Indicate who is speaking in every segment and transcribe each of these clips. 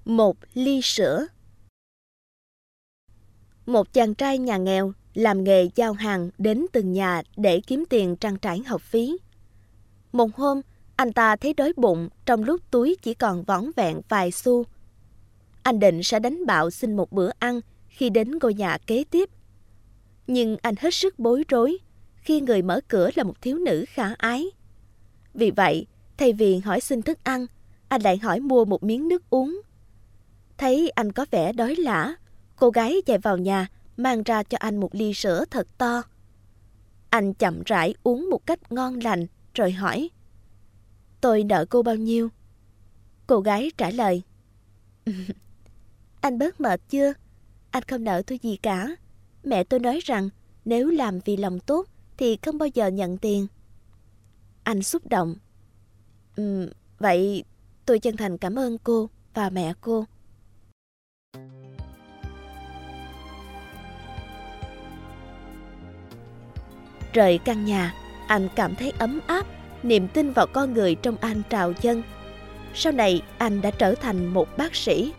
Speaker 1: 1 ly sữa. Một chàng trai nhà nghèo làm nghề giao hàng đến từng nhà để kiếm tiền trang trải học phí. Một hôm, anh ta thấy đói bụng trong lúc túi chỉ còn vỏn vẹn vài xu. Anh định sẽ đánh bạo xin một bữa ăn khi đến ngôi nhà kế tiếp. Nhưng anh hết sức bối rối khi người mở cửa là một thiếu nữ khả ái. Vì vậy, thay vì hỏi xin thức ăn, anh lại hỏi mua một miếng nước uống. Thấy anh có vẻ đói lả, cô gái chạy vào nhà mang ra cho anh một ly sữa thật to. Anh chậm rãi uống một cách ngon lành rồi hỏi: "Tôi nợ cô bao nhiêu?" Cô gái trả lời: "Anh bớt mệt chưa? Anh không nợ tôi gì cả. Mẹ tôi nói rằng nếu làm vì lòng tốt thì không bao giờ nhận tiền." Anh xúc động: "Vậy tôi chân thành cảm ơn cô và mẹ cô." Rời căn nhà, anh cảm thấy ấm áp, niềm tin vào con người trong anh trào dâng. Sau này, anh đã trở thành một bác sĩ.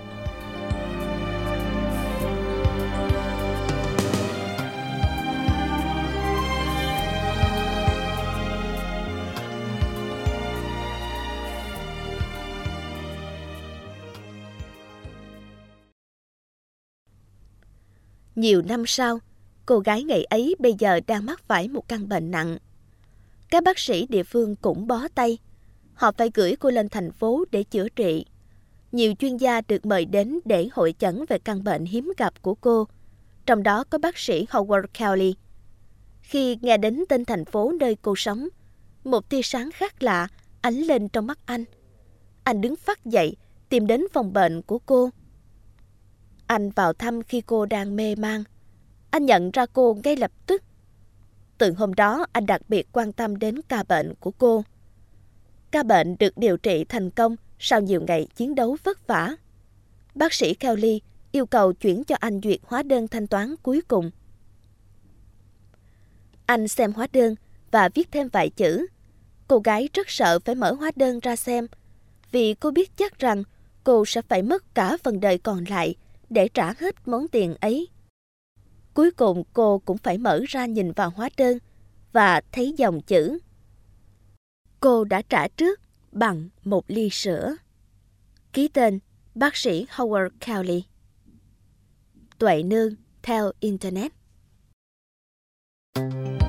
Speaker 1: Nhiều năm sau, cô gái ngày ấy bây giờ đang mắc phải một căn bệnh nặng. Các bác sĩ địa phương cũng bó tay. Họ phải gửi cô lên thành phố để chữa trị. Nhiều chuyên gia được mời đến để hội chẩn về căn bệnh hiếm gặp của cô, trong đó có bác sĩ Howard Kelly. Khi nghe đến tên thành phố nơi cô sống, một tia sáng khác lạ ánh lên trong mắt anh. Anh đứng phắt dậy, tìm đến phòng bệnh của cô. Anh vào thăm khi cô đang mê man. Anh nhận ra cô ngay lập tức. Từ hôm đó, anh đặc biệt quan tâm đến ca bệnh của cô. Ca bệnh được điều trị thành công sau nhiều ngày chiến đấu vất vả. Bác sĩ Kelly yêu cầu chuyển cho anh duyệt hóa đơn thanh toán cuối cùng. Anh xem hóa đơn và viết thêm vài chữ. Cô gái rất sợ phải mở hóa đơn ra xem, vì cô biết chắc rằng cô sẽ phải mất cả phần đời còn lại để trả hết món tiền ấy. Cuối cùng cô cũng phải mở ra nhìn vào hóa đơn và thấy dòng chữ: cô đã trả trước bằng 1 ly sữa. Ký tên bác sĩ Howard Kelly. Tuệ Nương theo Internet.